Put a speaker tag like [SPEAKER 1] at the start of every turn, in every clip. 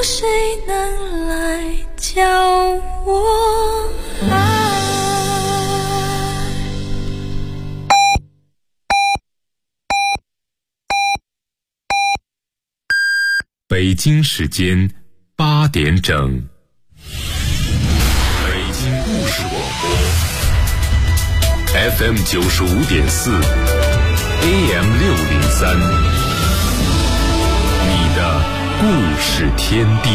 [SPEAKER 1] 谁能来教我爱？
[SPEAKER 2] 北京时间8点整，北京故事广播 FM 95.4 AM 603，你的故事天地。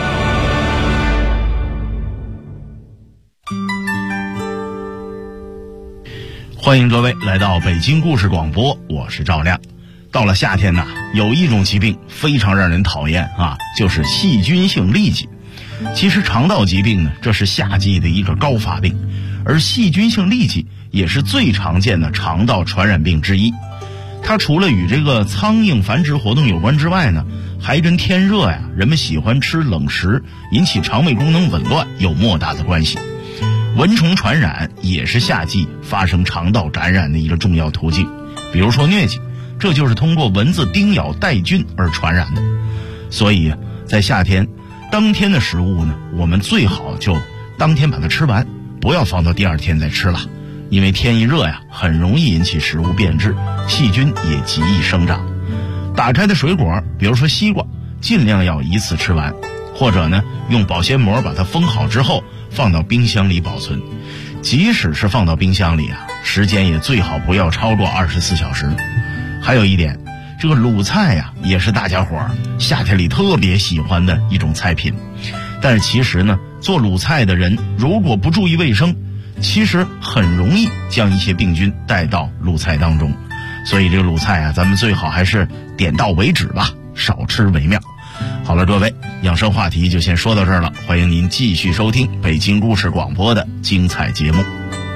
[SPEAKER 3] 欢迎各位来到北京故事广播，我是赵亮。到了夏天呢，有一种疾病非常让人讨厌啊，就是细菌性痢疾。其实肠道疾病呢，这是夏季的一个高发病，而细菌性痢疾也是最常见的肠道传染病之一。它除了与这个苍蝇繁殖活动有关之外呢，还跟天热呀，人们喜欢吃冷食，引起肠胃功能紊乱有莫大的关系。蚊虫传染也是夏季发生肠道感染的一个重要途径，比如说疟疾，这就是通过蚊子叮咬带菌而传染的。所以在夏天，当天的食物呢，我们最好就当天把它吃完，不要放到第二天再吃了，因为天一热呀，很容易引起食物变质，细菌也极易生长。打开的水果，比如说西瓜，尽量要一次吃完，或者呢，用保鲜膜把它封好之后放到冰箱里保存。即使是放到冰箱里啊，时间也最好不要超过24小时。还有一点，这个卤菜呀，也是大家伙儿夏天里特别喜欢的一种菜品。但是其实呢，做卤菜的人如果不注意卫生，其实很容易将一些病菌带到卤菜当中。所以这个卤菜啊，咱们最好还是点到为止吧，少吃为妙。好了，各位，养生话题就先说到这儿了，欢迎您继续收听北京故事广播的精彩节目。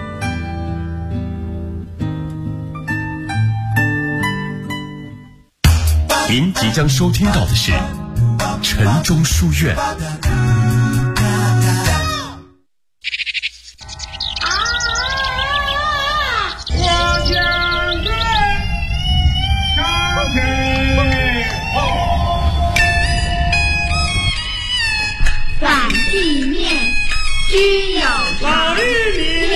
[SPEAKER 2] 您即将收听到的是晨钟书院。
[SPEAKER 4] 反地面均有
[SPEAKER 5] 老绿米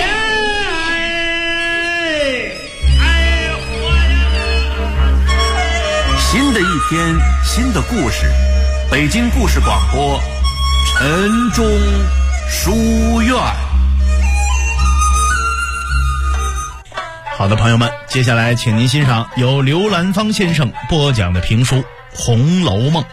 [SPEAKER 6] 新的一天，新的故事，北京故事广播，晨钟书院。
[SPEAKER 3] 好的，朋友们，接下来请您欣赏由刘兰芳先生播讲的评书《红楼梦》。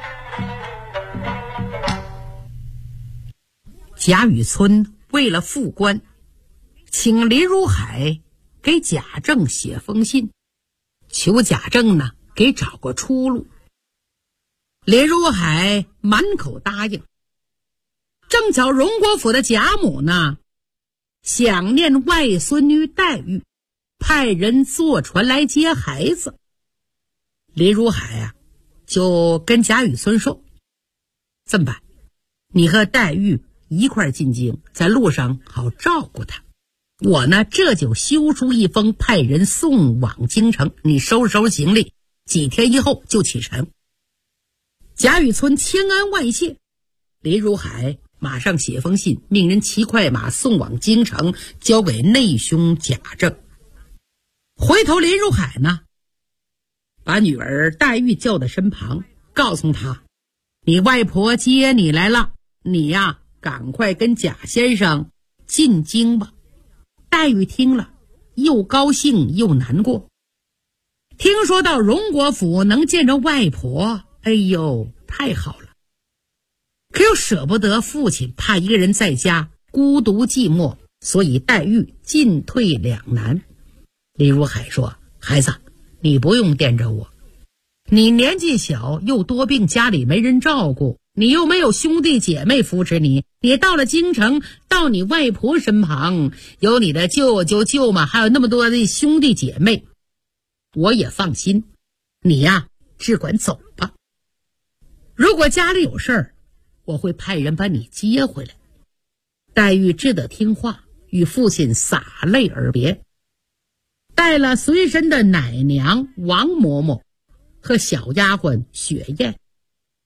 [SPEAKER 7] 贾雨村为了复官，请林如海给贾政写封信，求贾政呢给找个出路。林如海满口答应。正巧荣国府的贾母呢想念外孙女黛玉，派人坐船来接孩子。林如海啊就跟贾雨村说，这么办，你和黛玉一块进京，在路上好照顾她。我呢这就修书一封，派人送往京城，你收拾收拾行李，几天以后就启程。贾雨村千恩万谢，林如海马上写封信，命人骑快马送往京城，交给内兄贾政。回头林如海呢把女儿黛玉叫到身旁，告诉她，你外婆接你来了，你呀赶快跟贾先生进京吧。黛玉听了又高兴又难过，听说到荣国府能见着外婆，哎呦太好了，可又舍不得父亲，怕一个人在家孤独寂寞，所以黛玉进退两难。林如海说，孩子，你不用惦着我，你年纪小又多病，家里没人照顾，你又没有兄弟姐妹扶持你，你到了京城，到你外婆身旁，有你的舅舅舅妈，还有那么多的兄弟姐妹，我也放心。你呀只管走吧，如果家里有事儿，我会派人把你接回来。黛玉只得听话，与父亲洒泪而别，带了随身的奶娘王嬷嬷和小丫鬟雪雁。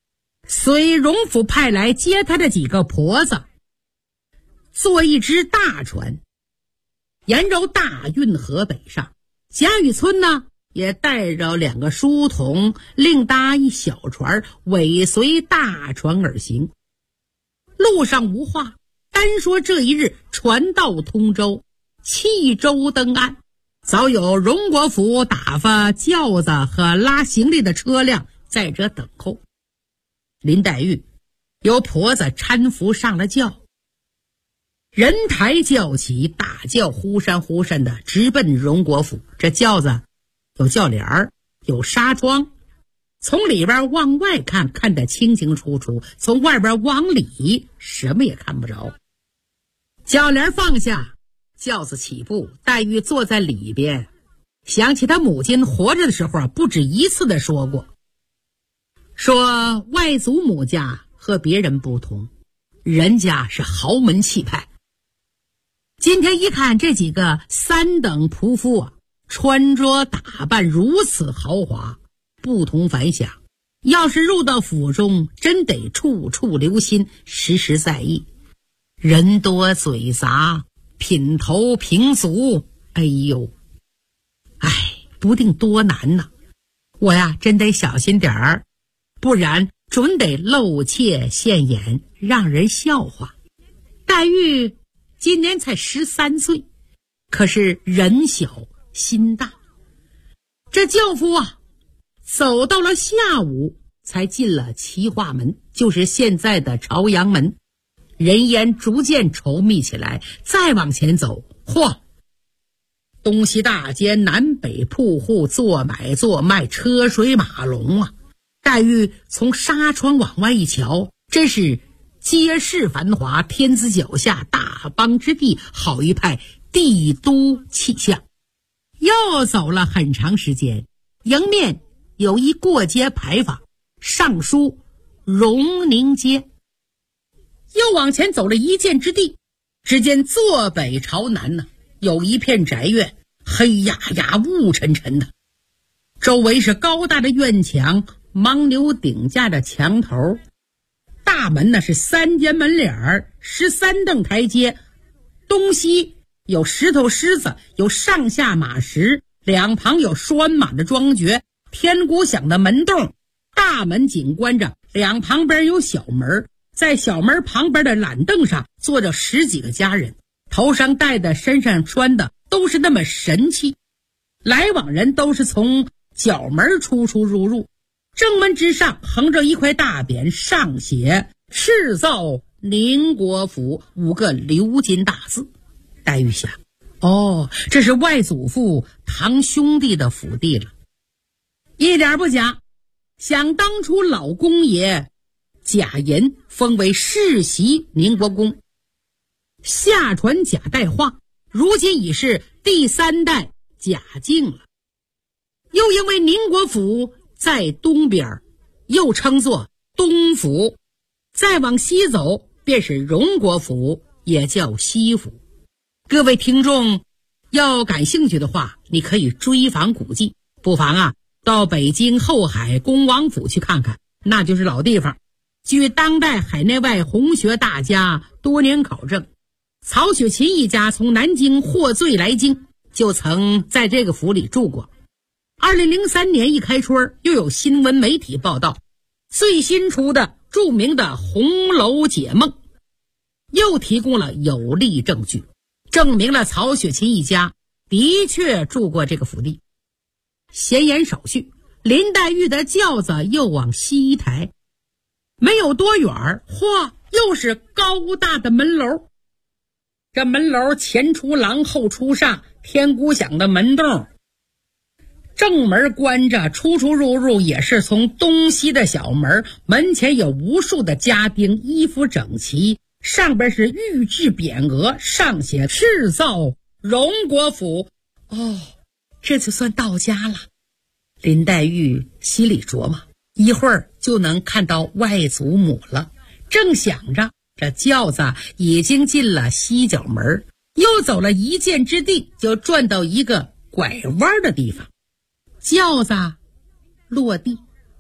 [SPEAKER 7] 随荣府派来接他的几个婆子，坐一只大船，沿着大运河北上。贾雨村呢，也带着2个书童，另搭一小船，尾随大船而行。路上无话，单说这一日船到通州，弃舟登岸，早有荣国府打发轿子和拉行李的车辆在这等候。林黛玉由婆子搀扶上了轿，人抬轿起，大轿忽闪忽闪的直奔荣国府。这轿子有轿帘儿，有纱窗，从里边往外看，看得清清楚楚，从外边往里什么也看不着。轿帘放下，轿子起步，黛玉坐在里边，想起她母亲活着的时候不止一次的说过，说外祖母家和别人不同，人家是豪门气派。今天一看这几个3等仆妇啊，穿着打扮如此豪华，不同凡响，要是入到府中，真得处处留心，时时在意。人多嘴杂，品头品足，哎呦，不定多难呐！我呀，真得小心点儿，不然准得露怯现眼，让人笑话。黛玉今年才13岁，可是人小心大。这轿夫啊，走到了下午，才进了齐化门，就是现在的朝阳门。人烟逐渐稠密起来，再往前走，嚯！东西大街，南北铺户，做买做卖，车水马龙啊！黛玉从纱窗往外一瞧，真是街市繁华，天子脚下，大邦之地，好一派帝都气象。又走了很长时间，迎面有一过街牌坊，上书荣宁街。又往前走了一箭之地，只见坐北朝南呢，有一片宅院，黑压压雾沉沉的，周围是高大的院墙，牦牛顶架的墙头，大门呢是3间门脸，13凳台阶，东西有石头狮子，有上下马石，两旁有拴马的庄爵，天鼓响的门洞，大门紧关着，两旁边有小门，在小门旁边的懒凳上坐着10几个家人，头上戴的身上穿的都是那么神气，来往人都是从角门出入入。正门之上横着一块大匾，上写敕造宁国府5个鎏金大字。黛玉想，这是外祖父堂兄弟的府邸了。一点不假，想当初老公爷贾银封为世袭宁国公，下传贾代化，如今已是第3代贾敬了。又因为宁国府在东边，又称作东府，再往西走便是荣国府，也叫西府。各位听众要感兴趣的话，你可以追访古迹，不妨到北京后海恭王府去看看，那就是老地方。据当代海内外红学大家多年考证，曹雪芹一家从南京获罪来京，就曾在这个府里住过。2003年一开春，又有新闻媒体报道最新出的著名的红楼解梦，又提供了有力证据，证明了曹雪芹一家的确住过这个府邸。闲言少叙，林黛玉的轿子又往西抬，没有多远，又是高大的门楼。这门楼前出廊后出煞，天鼓响的门洞，正门关着，出入也是从东西的小门，门前有无数的家丁，衣服整齐，上边是玉制匾额，上写敕造荣国府。这就算到家了。林黛玉心里琢磨，一会儿就能看到外祖母了。正想着，这轿子已经进了西角门，又走了一箭之地，就转到一个拐弯的地方。轿子落地，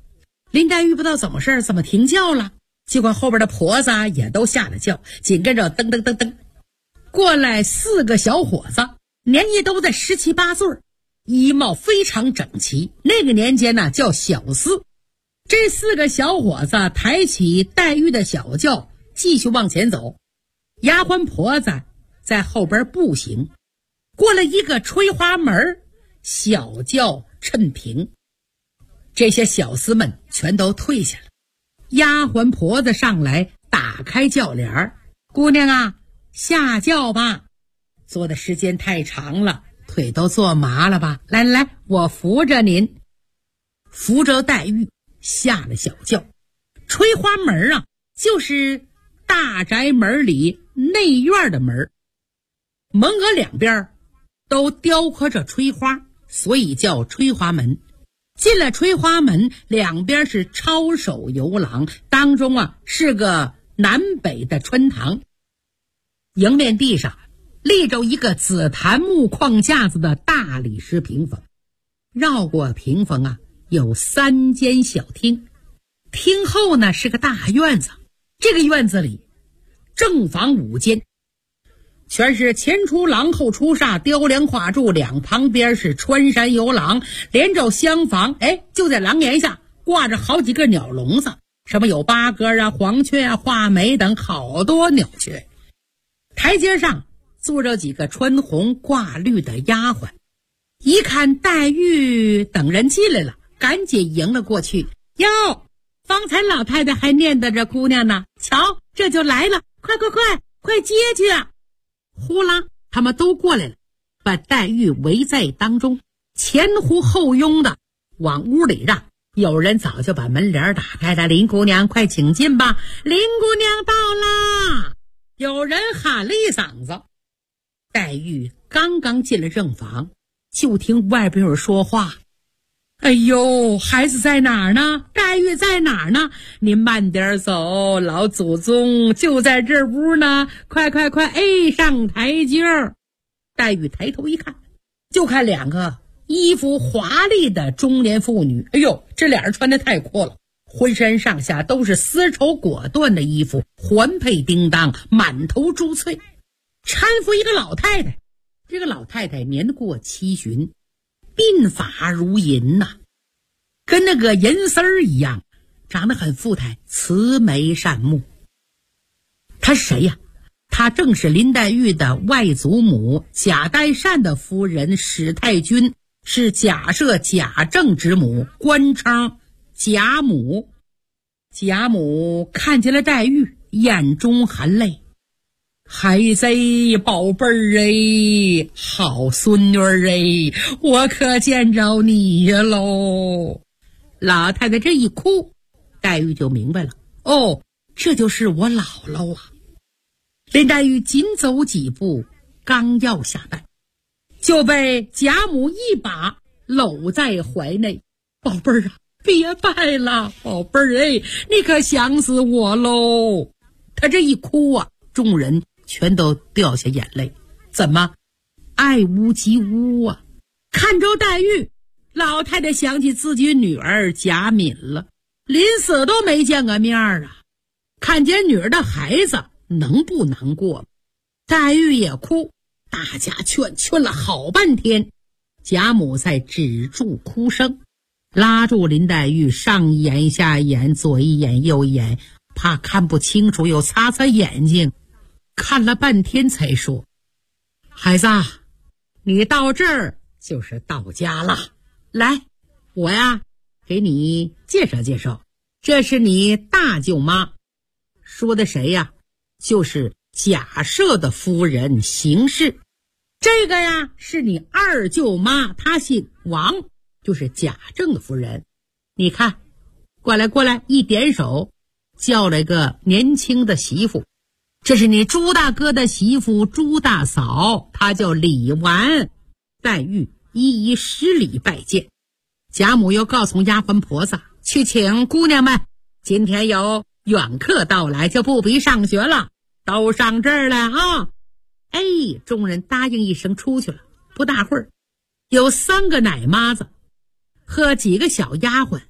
[SPEAKER 7] 林黛玉不知道怎么事，怎么停轿了，结果后边的婆子也都下了轿，紧跟着噔噔噔噔过来4个小伙子，年纪都在17、18岁，衣帽非常整齐，那个年间呢叫小厮。这4个小伙子抬起黛玉的小轿继续往前走，丫鬟婆子在后边步行，过了一个吹花门，小轿趁平，这些小厮们全都退下了。丫鬟婆子上来打开轿帘，姑娘啊，下轿吧，坐的时间太长了，腿都坐麻了吧，来来来，我扶着您。扶着黛玉下了小轿。吹花门啊，就是大宅门里内院的门，门额两边都雕刻着吹花，所以叫吹花门。进了吹花门，两边是抄手游廊，当中啊是个南北的穿堂。迎面地上立着一个紫檀木框架子的大理石屏风，绕过屏风啊有3间小厅，厅后呢是个大院子，这个院子里正房5间，全是前出廊后出煞，雕梁画柱，两旁边是穿山游廊，连着厢房，就在廊檐下挂着好几个鸟笼子，什么有八哥啊、黄雀啊、画眉等好多鸟雀。台阶上坐着几个穿红挂绿的丫鬟，一看黛玉等人进来了，赶紧迎了过去。哟，方才老太太还念叨着姑娘呢，瞧这就来了，快接去啊！呼啦，他们都过来了，把黛玉围在当中，前呼后拥的往屋里让。有人早就把门帘打开了，林姑娘快请进吧，林姑娘到啦！有人喊了一嗓子。黛玉刚刚进了正房，就听外边有人说话，哎呦，孩子在哪儿呢？黛玉在哪儿呢？您慢点走，老祖宗就在这屋呢，快上台阶儿。黛玉抬头一看，就看2个衣服华丽的中年妇女，哎呦，这俩人穿得太阔了，浑身上下都是丝绸果缎的衣服，环佩叮当，满头珠翠，搀扶一个老太太。这个老太太年过70，鬓发如银呐，跟那个银丝儿一样，长得很富态，慈眉善目。她是谁呀？她正是林黛玉的外祖母贾代善的夫人史太君，是贾赦贾政之母，官称贾母。贾母看见了黛玉，眼中含泪，孩子宝贝儿好孙女儿我可见着你喽。老太太这一哭，黛玉就明白了，哦，这就是我姥姥啊。林黛玉紧走几步，刚要下拜，就被贾母一把搂在怀内。宝贝儿啊，别拜了，宝贝儿你可想死我喽。她这一哭啊，众人全都掉下眼泪。怎么爱屋及乌啊？看着黛玉，老太太想起自己女儿贾敏了，临死都没见个面啊，看见女儿的孩子能不难过？黛玉也哭，大家劝了好半天，贾母才止住哭声，拉住林黛玉，上一眼下一眼，左一眼右一眼，怕看不清楚，又擦擦眼睛，看了半天才说，孩子，你到这儿就是到家了，来，我呀给你介绍介绍，这是你大舅妈。说的谁呀？就是贾赦的夫人邢氏。这个呀是你二舅妈，她姓王，就是贾政的夫人。你看，过来，一点手，叫了个年轻的媳妇，这是你朱大哥的媳妇朱大嫂，她叫李纨。黛玉一一施礼拜见。贾母又告诉丫鬟婆子去请姑娘们，今天有远客到来，就不必上学了，都上这儿来啊。众人答应一声出去了。不大会儿，有3个奶妈子和几个小丫鬟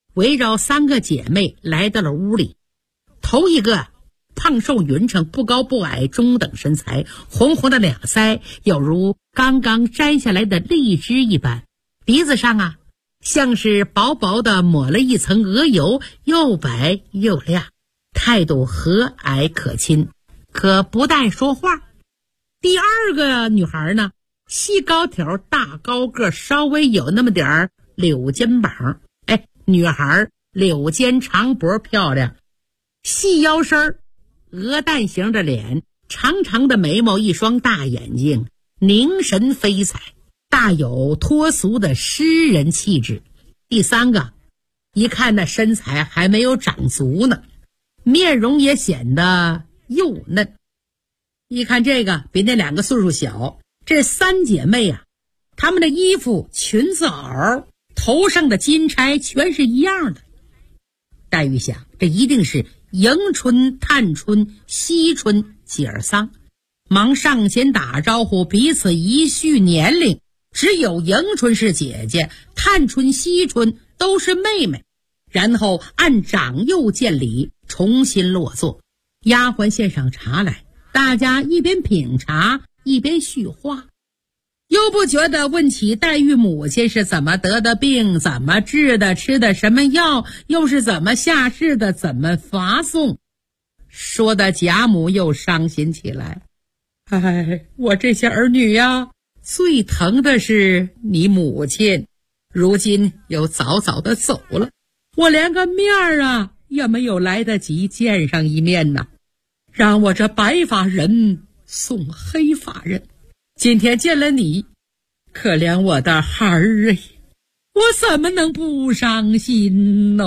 [SPEAKER 7] 围绕3个姐妹来到了屋里。头一个胖瘦匀称，不高不矮，中等身材，红红的两腮有如刚刚摘下来的荔枝一般，鼻子上像是薄薄的抹了一层鹅油，又白又亮，态度和蔼可亲，可不带说话。第二个女孩呢，细高条，大高个，稍微有那么点儿柳肩膀，女孩柳肩长脖漂亮，细腰身，鹅蛋型的脸，长长的眉毛，一双大眼睛，凝神飞采，大有脱俗的诗人气质。第三个，一看那身材还没有长足呢，面容也显得幼嫩。一看这个比那2个岁数小，这3姐妹她们的衣服、裙子、袄，头上的金钗全是一样的。黛玉想，这一定是迎春、探春、惜春姐儿仨，忙上前打招呼，彼此一叙年龄，只有迎春是姐姐，探春、惜春都是妹妹，然后按长幼见礼，重新落座。丫鬟献上茶来，大家一边品茶一边叙话，又不觉得问起黛玉母亲是怎么得的病，怎么治的，吃的什么药，又是怎么下世的，怎么罚送，说的贾母又伤心起来。我这些儿女最疼的是你母亲，如今又早早的走了，我连个面也没有来得及见上一面呢，让我这白发人送黑发人，今天见了你，可怜我的孩儿我怎么能不伤心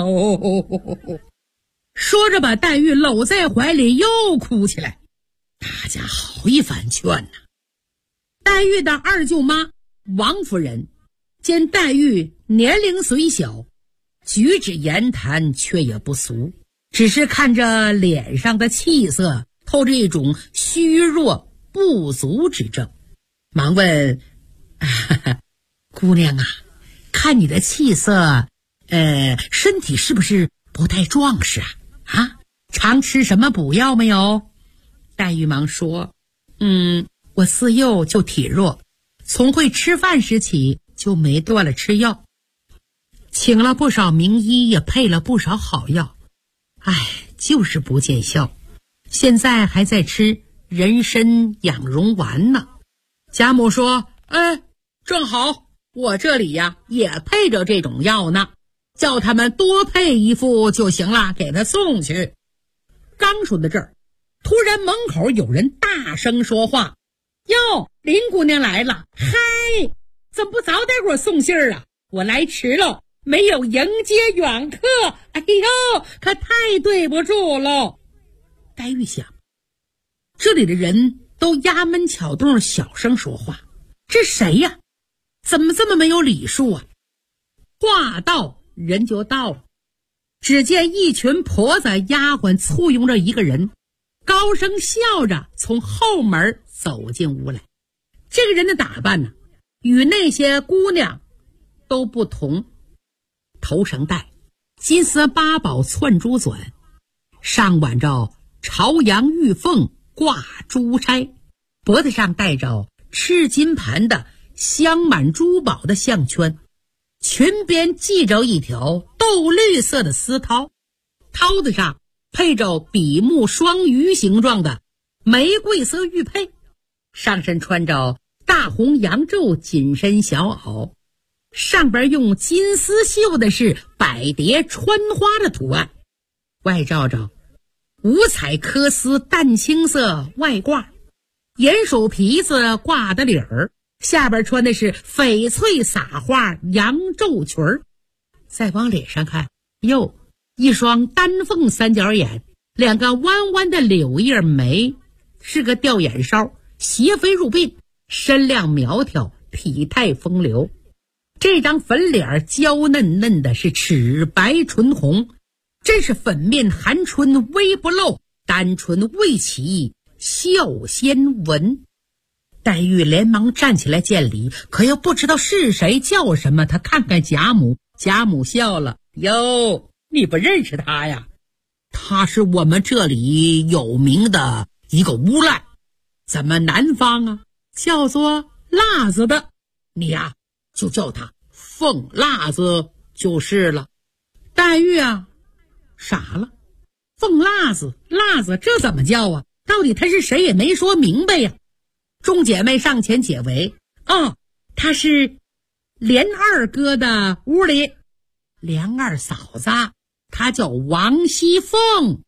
[SPEAKER 7] 说着把黛玉搂在怀里又哭起来。大家好一番劝黛玉的二舅妈王夫人见黛玉年龄虽小，举止言谈却也不俗，只是看着脸上的气色透着一种虚弱不足之症，忙问姑娘看你的气色身体是不是不太壮实常吃什么补药没有？黛玉忙说我自幼就体弱，从会吃饭时起就没断了吃药，请了不少名医，也配了不少好药，就是不见效，现在还在吃人参养荣丸呢。贾母说正好我这里也配着这种药呢，叫他们多配一副就行了，给他送去。刚说到这儿，突然门口有人大声说话，哟，林姑娘来了，嗨，怎么不早点给我送信儿我来迟了，没有迎接远客，哎呦，可太对不住喽。黛玉想，这里的人都压闷巧动小声说话，这谁怎么这么没有礼数话到人就到了，只见一群婆子丫鬟簇拥着一个人，高声笑着从后门走进屋来。这个人的打扮与那些姑娘都不同，头上戴金丝八宝窜珠纂，上挽着朝阳玉凤挂珠钗，脖子上戴着赤金盘的镶满珠宝的项圈，裙边系着一条豆绿色的丝绦，绦子上配着比目双鱼形状的玫瑰色玉佩，上身穿着大红洋绉紧身小袄，上边用金丝绣的是百蝶穿花的图案，外罩着五彩缂丝淡青色外褂，鼹鼠皮子挂的领儿，下边穿的是翡翠撒花洋绉裙儿。再往脸上看，一双丹凤三角眼，两个弯弯的柳叶眉，是个吊眼梢，斜飞入鬓，身量苗条，体态风流。这张粉脸娇嫩嫩的，是齿白唇红，真是粉面含春微不露，丹唇未起笑先闻。黛玉连忙站起来见礼，可又不知道是谁叫什么，她看看贾母，贾母笑了， 哟，你不认识他呀？他是我们这里有名的一个无赖，咱们南方啊叫做辣子的，你呀就叫他凤辣子就是了。黛玉啊傻了，凤辣子这怎么叫啊？到底他是谁也没说明白呀。众姐妹上前解围，他是连二哥的屋里连二嫂子，她叫王熙凤。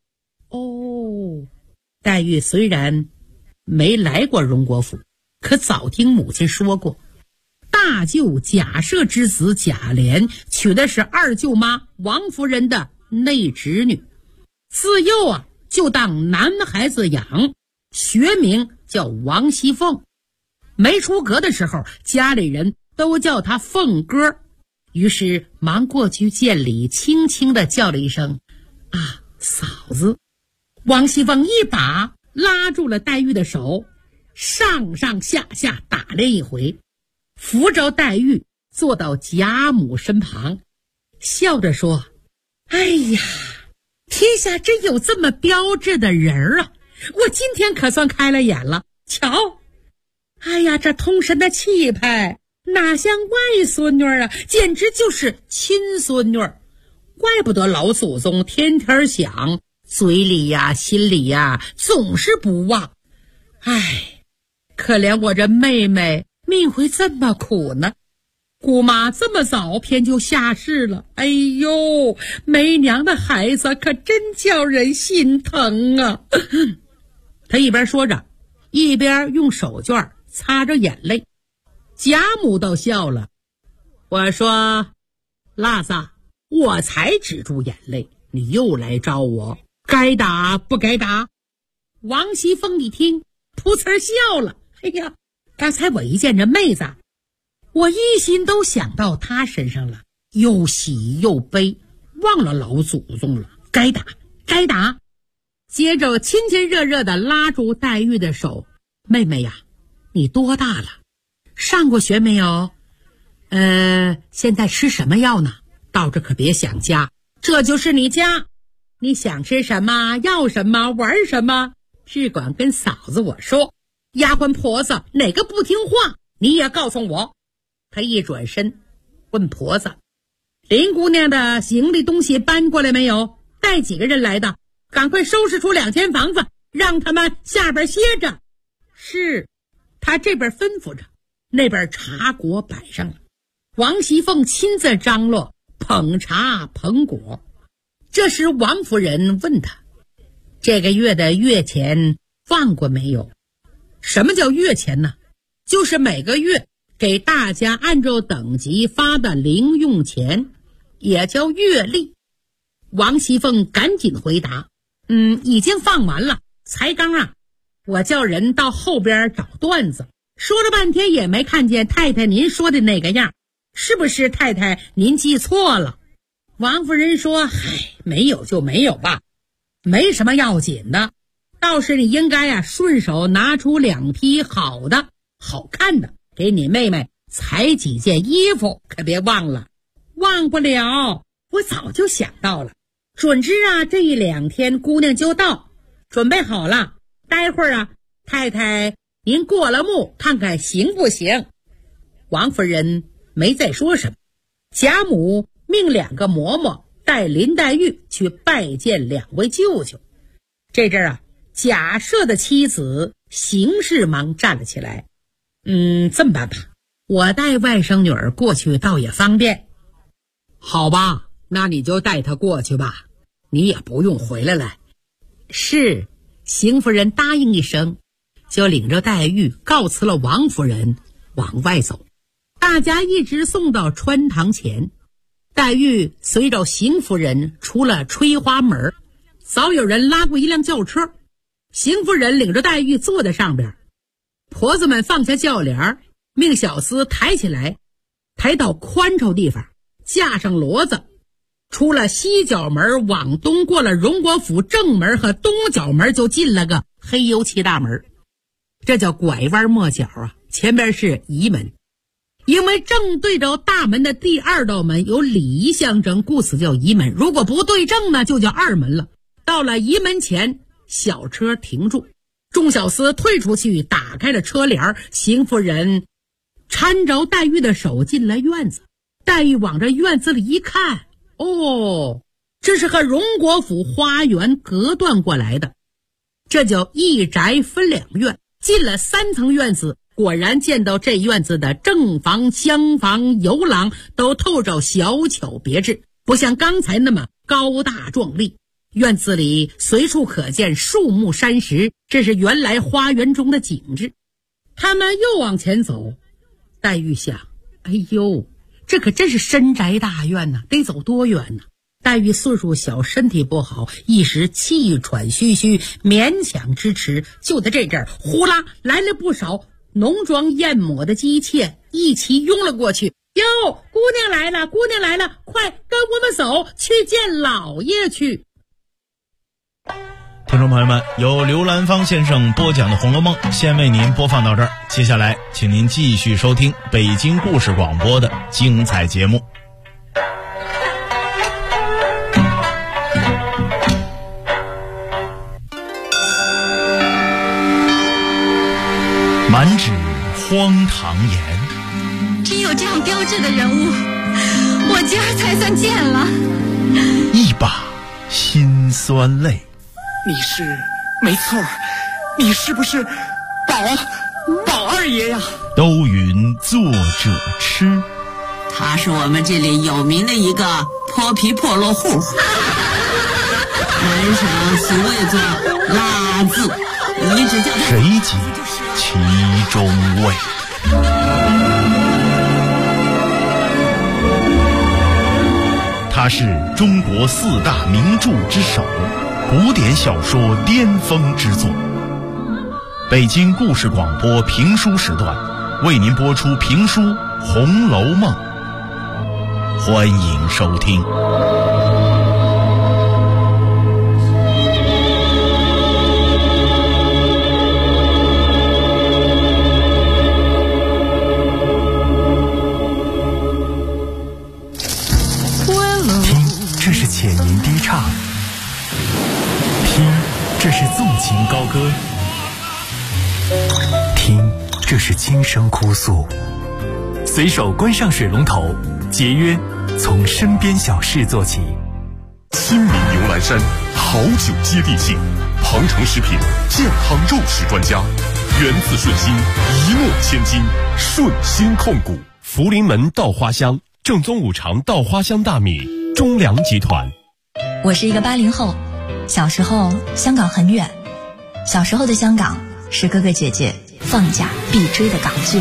[SPEAKER 7] 黛玉虽然没来过荣国府，可早听母亲说过，大舅贾赦之子贾琏娶的是二舅妈王夫人的内侄女，自幼啊就当男孩子养，学名叫王熙凤。没出阁的时候，家里人都叫她凤哥，于是忙过去见礼，轻轻地叫了一声嫂子。王熙凤一把拉住了黛玉的手，上上下下打量一回，扶着黛玉坐到贾母身旁，笑着说：哎呀，天下真有这么标致的人啊，我今天可算开了眼了。瞧，哎呀，这通身的气派哪像外孙女啊，简直就是亲孙女，怪不得老祖宗天天想，嘴里呀心里呀总是不忘。可怜我这妹妹命会这么苦呢，姑妈这么早偏就下世了，哎呦，没娘的孩子可真叫人心疼啊。她一边说着，一边用手绢擦着眼泪。贾母倒笑了，我说辣子，我才止住眼泪，你又来招我，该打不该打？王熙凤一听噗呲笑了，哎呀，刚才我一见这妹子，我一心都想到她身上了，又喜又悲，忘了老祖宗了，该打该打。接着亲亲热热地拉住黛玉的手，妹妹呀，你多大了？上过学没有？现在吃什么药呢？到这可别想家，这就是你家，你想吃什么要什么玩什么，只管跟嫂子我说，丫鬟婆子哪个不听话你也告诉我。他一转身问婆子，林姑娘的行李东西搬过来没有？带几个人来的？赶快收拾出2间房子，让他们下边歇着。是，他这边吩咐着，那边茶果摆上了，王熙凤亲自张罗，捧茶捧果。这时王夫人问他，这个月的月钱放过没有？什么叫月钱呢？就是每个月给大家按照等级发的零用钱，也叫月例。王熙凤赶紧回答，已经放完了，才刚我叫人到后边找段子，说了半天也没看见太太您说的那个样，是不是太太您记错了？王夫人说，没有就没有吧，没什么要紧的，倒是你应该顺手拿出2批好的好看的给你妹妹裁几件衣服，可别忘了。忘不了，我早就想到了，准知这1、2天姑娘就到，准备好了，待会儿太太您过了目看看行不行。王夫人没再说什么，贾母命2个嬷嬷带林黛玉去拜见2位舅舅。这阵儿贾赦的妻子邢氏忙站了起来，这么办吧，我带外甥女儿过去倒也方便。好吧，那你就带她过去吧，你也不用回来了。是，邢夫人答应一声，就领着黛玉告辞了王夫人，往外走。大家一直送到穿堂前，黛玉随着邢夫人出了吹花门，早有人拉过一辆轿车，邢夫人领着黛玉坐在上边，婆子们放下轿帘，命小厮抬起来，抬到宽敞地方，架上骡子，出了西角门，往东过了荣国府正门和东角门，就进了个黑油漆大门，这叫拐弯抹角前边是仪门。 因为正对着大门的第二道门有礼仪象征，故此叫仪门。如果不对正呢，就叫二门了。到了仪门前，小车停住，众小厮退出去，打开了车帘，邢夫人搀着黛玉的手进了院子。黛玉往这院子里一看，哦，这是和荣国府花园隔断过来的，这叫一宅分两院。进了3层院子，果然见到这院子的正房、厢房、游廊都透着小巧别致，不像刚才那么高大壮丽。院子里随处可见树木山石，这是原来花园中的景致。他们又往前走，黛玉想，哎呦，这可真是深宅大院呐，得走多远呢？黛玉岁数小，身体不好，一时气喘吁吁，勉强支持。就在这阵儿，呼啦来了不少浓妆艳抹的姬妾，一齐拥了过去。哟，姑娘来了，姑娘来了，快跟我们走，去见老爷去。
[SPEAKER 3] 听众朋友们，由刘兰芳先生播讲的《红楼梦》先为您播放到这儿，接下来请您继续收听北京故事广播的精彩节目。满纸荒唐言，
[SPEAKER 4] 只有这样标致的人物，我今儿才算见了。
[SPEAKER 2] 一把辛酸泪。
[SPEAKER 5] 你是，没错，你是不是宝二爷呀？
[SPEAKER 2] 都云作者痴，
[SPEAKER 8] 他是我们这里有名的一个泼皮破落户，门上俗谓作拉字，你只叫他
[SPEAKER 2] 谁解其中味？他是中国4大名著之首，古典小说巅峰之作。北京故事广播评书时段为您播出评书《红楼梦》，欢迎收听。
[SPEAKER 9] 这是浅吟低唱，听，这是纵情高歌，听，这是轻声哭诉。随手关上水龙头，节约，从身边小事做起。
[SPEAKER 2] 亲民牛栏山，好酒接地气，庞城食品健康肉食专家，源自顺心，一诺千金，顺心控股。福临门稻花香，正宗五常稻花香大米，中粮集团。
[SPEAKER 10] 我是一个80后，小时候香港很远，小时候的香港是哥哥姐姐放假必追的港剧。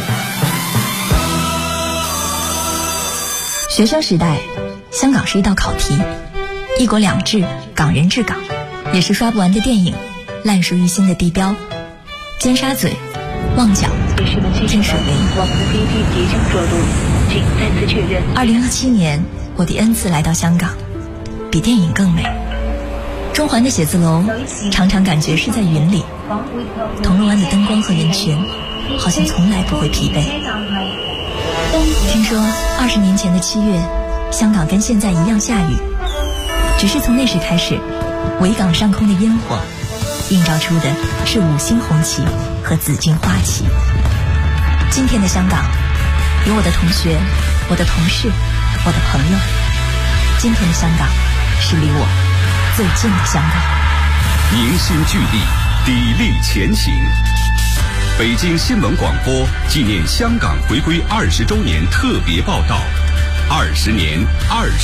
[SPEAKER 10] 学生时代，香港是一道考题，一国两制，港人治港，也是刷不完的电影，烂熟于心的地标，尖沙咀、旺角、天水围。2017年，我第 N 次来到香港，比电影更美。中环的写字楼常常感觉是在云里，铜锣湾的灯光和人群好像从来不会疲惫。听说20年前的7月，香港跟现在一样下雨，只是从那时开始，维港上空的烟火映照出的是5星红旗和紫荆花旗。今天的香港，有我的同学，我的同事，我的朋友。今天的香港是离我最近的香港。
[SPEAKER 11] 凝心聚力，砥砺前行。北京新闻广播纪念香港回归20周年特别报道，20年20